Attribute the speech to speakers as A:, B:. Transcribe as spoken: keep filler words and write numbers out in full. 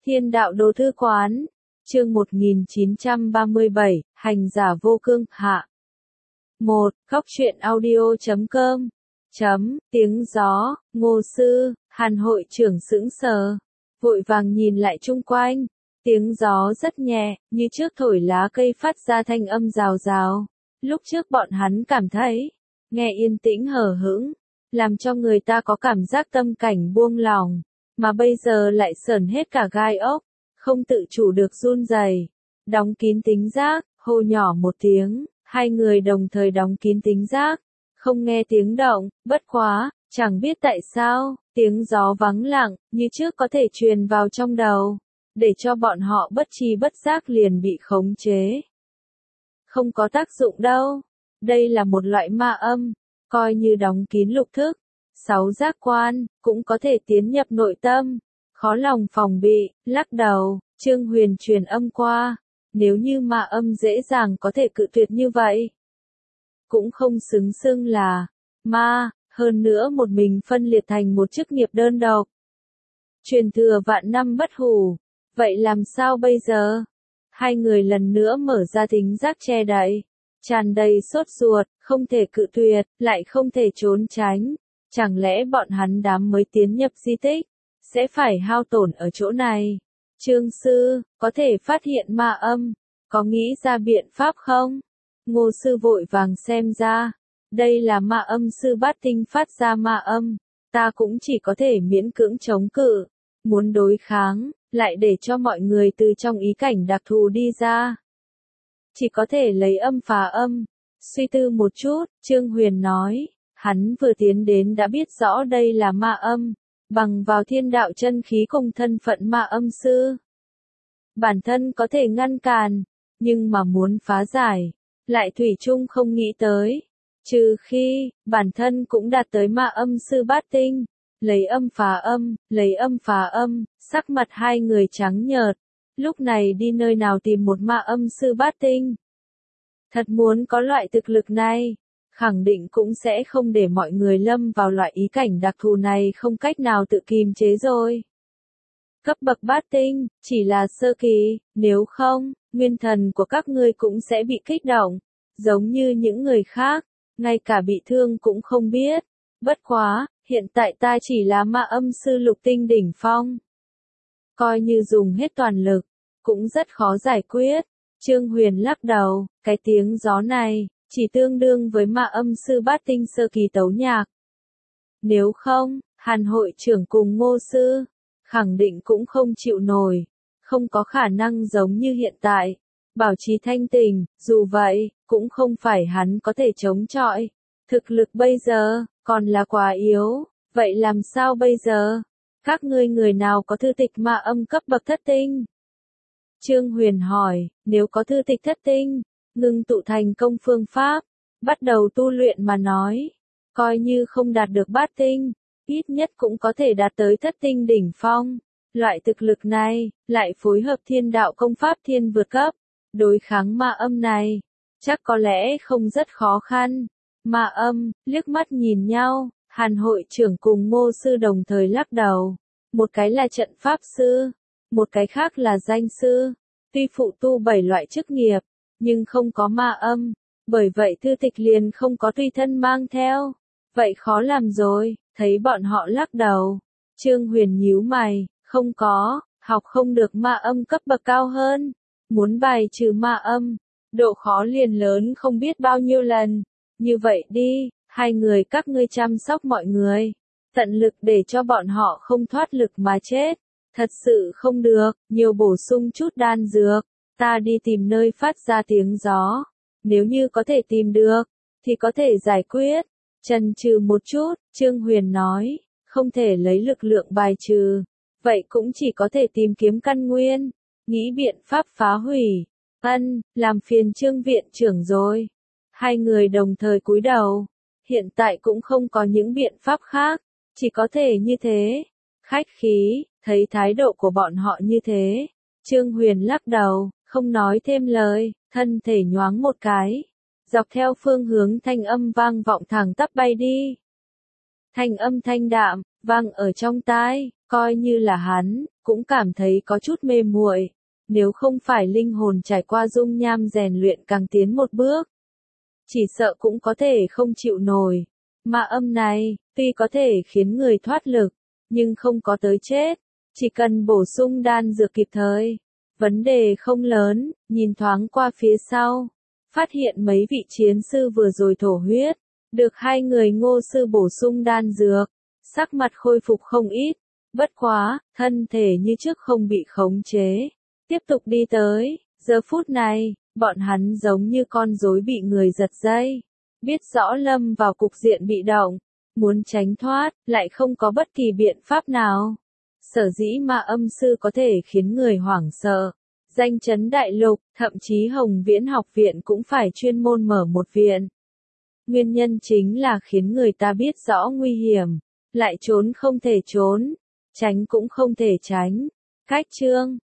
A: Thiên đạo đồ thư quán, chương một nghìn chín trăm ba mươi bảy, hành giả vô cương, hạ. một. Góc truyện audio chấm com. Chấm, tiếng gió, Ngô Sư, Hàn hội trưởng sững sờ, vội vàng nhìn lại chung quanh. Tiếng gió rất nhẹ, như trước thổi lá cây phát ra thanh âm rào rào. Lúc trước bọn hắn cảm thấy, nghe yên tĩnh hờ hững, làm cho người ta có cảm giác tâm cảnh buông lỏng, mà bây giờ lại sởn hết cả gai ốc, không tự chủ được run rẩy. Đóng kín tính giác, hô nhỏ một tiếng, hai người đồng thời đóng kín tính giác, không nghe tiếng động, bất quá, chẳng biết tại sao, tiếng gió vắng lặng, như trước có thể truyền vào trong đầu, để cho bọn họ bất tri bất giác liền bị khống chế. Không có tác dụng đâu, đây là một loại ma âm, coi như đóng kín lục thức, sáu giác quan, cũng có thể tiến nhập nội tâm, khó lòng phòng bị, lắc đầu, Trương Huyền truyền âm qua, nếu như ma âm dễ dàng có thể cự tuyệt như vậy, cũng không xứng xưng là ma, hơn nữa một mình phân liệt thành một chức nghiệp đơn độc. Truyền thừa vạn năm bất hủ, vậy làm sao bây giờ? Hai người lần nữa mở ra thính giác che đậy, tràn đầy sốt ruột, không thể cự tuyệt, lại không thể trốn tránh. Chẳng lẽ bọn hắn đám mới tiến nhập di tích, sẽ phải hao tổn ở chỗ này? Trương Sư, có thể phát hiện ma âm, có nghĩ ra biện pháp không? Ngô Sư vội vàng xem ra, đây là ma âm sư bát tinh phát ra ma âm, ta cũng chỉ có thể miễn cưỡng chống cự, muốn đối kháng, lại để cho mọi người từ trong ý cảnh đặc thù đi ra. Chỉ có thể lấy âm phá âm. Suy tư một chút, Trương Huyền nói, hắn vừa tiến đến đã biết rõ đây là ma âm, bằng vào thiên đạo chân khí cùng thân phận ma âm sư. Bản thân có thể ngăn cản, nhưng mà muốn phá giải, lại thủy chung không nghĩ tới. Trừ khi, bản thân cũng đạt tới ma âm sư bát tinh, lấy âm phá âm, lấy âm phá âm, sắc mặt hai người trắng nhợt. Lúc này đi nơi nào tìm một ma âm sư bát tinh? Thật muốn có loại thực lực này, khẳng định cũng sẽ không để mọi người lâm vào loại ý cảnh đặc thù này không cách nào tự kiềm chế rồi. Cấp bậc bát tinh, chỉ là sơ kỳ, nếu không, nguyên thần của các ngươi cũng sẽ bị kích động, giống như những người khác, ngay cả bị thương cũng không biết. Bất quá, hiện tại ta chỉ là ma âm sư lục tinh đỉnh phong. Coi như dùng hết toàn lực, cũng rất khó giải quyết. Trương Huyền lắc đầu, cái tiếng gió này, chỉ tương đương với ma âm sư bát tinh sơ kỳ tấu nhạc. Nếu không, Hàn hội trưởng cùng Ngô Sư, khẳng định cũng không chịu nổi, không có khả năng giống như hiện tại, bảo trì thanh tình, dù vậy, cũng không phải hắn có thể chống chọi. Thực lực bây giờ, còn là quá yếu, vậy làm sao bây giờ? Các ngươi người nào có thư tịch ma âm cấp bậc thất tinh? Trương Huyền hỏi, nếu có thư tịch thất tinh, ngưng tụ thành công phương pháp, bắt đầu tu luyện mà nói, coi như không đạt được bát tinh, ít nhất cũng có thể đạt tới thất tinh đỉnh phong. Loại thực lực này, lại phối hợp thiên đạo công pháp thiên vượt cấp, đối kháng ma âm này, chắc có lẽ không rất khó khăn. Ma âm, liếc mắt nhìn nhau, Hàn hội trưởng cùng Ngô Sư đồng thời lắc đầu. Một cái là trận pháp sư, một cái khác là danh sư. Tuy phụ tu bảy loại chức nghiệp, nhưng không có ma âm, bởi vậy thư tịch liền không có tùy thân mang theo. Vậy khó làm rồi, thấy bọn họ lắc đầu. Trương Huyền nhíu mày, không có, học không được ma âm cấp bậc cao hơn. Muốn bài trừ ma âm, độ khó liền lớn không biết bao nhiêu lần. Như vậy đi, hai người các ngươi chăm sóc mọi người, tận lực để cho bọn họ không thoát lực mà chết. Thật sự không được, nhiều bổ sung chút đan dược, ta đi tìm nơi phát ra tiếng gió. Nếu như có thể tìm được, thì có thể giải quyết. Chần chừ một chút, Trương Huyền nói, không thể lấy lực lượng bài trừ, vậy cũng chỉ có thể tìm kiếm căn nguyên, nghĩ biện pháp phá hủy. Ân, làm phiền Trương viện trưởng rồi. Hai người đồng thời cúi đầu, hiện tại cũng không có những biện pháp khác, chỉ có thể như thế. Khách khí, thấy thái độ của bọn họ như thế, Trương Huyền lắc đầu, không nói thêm lời, thân thể nhoáng một cái, dọc theo phương hướng thanh âm vang vọng thẳng tắp bay đi. Thanh âm thanh đạm, vang ở trong tai, Coi như là hắn, cũng cảm thấy có chút mê muội. Nếu không phải linh hồn trải qua dung nham rèn luyện càng tiến một bước, chỉ sợ cũng có thể không chịu nổi. Ma âm này, tuy có thể khiến người thoát lực, nhưng không có tới chết. Chỉ cần bổ sung đan dược kịp thời, vấn đề không lớn. Nhìn thoáng qua phía sau, phát hiện mấy vị chiến sư vừa rồi thổ huyết, được hai người Ngô sư bổ sung đan dược, sắc mặt khôi phục không ít. Bất quá, thân thể như trước không bị khống chế, tiếp tục đi tới. Giờ phút này, bọn hắn giống như con rối bị người giật dây, biết rõ lâm vào cục diện bị động, muốn tránh thoát, lại không có bất kỳ biện pháp nào. Sở dĩ Ma âm sư có thể khiến người hoảng sợ, danh chấn đại lục, thậm chí Hồng Viễn học viện cũng phải chuyên môn mở một viện. Nguyên nhân chính là khiến người ta biết rõ nguy hiểm, lại trốn không thể trốn, tránh cũng không thể tránh. Cách chương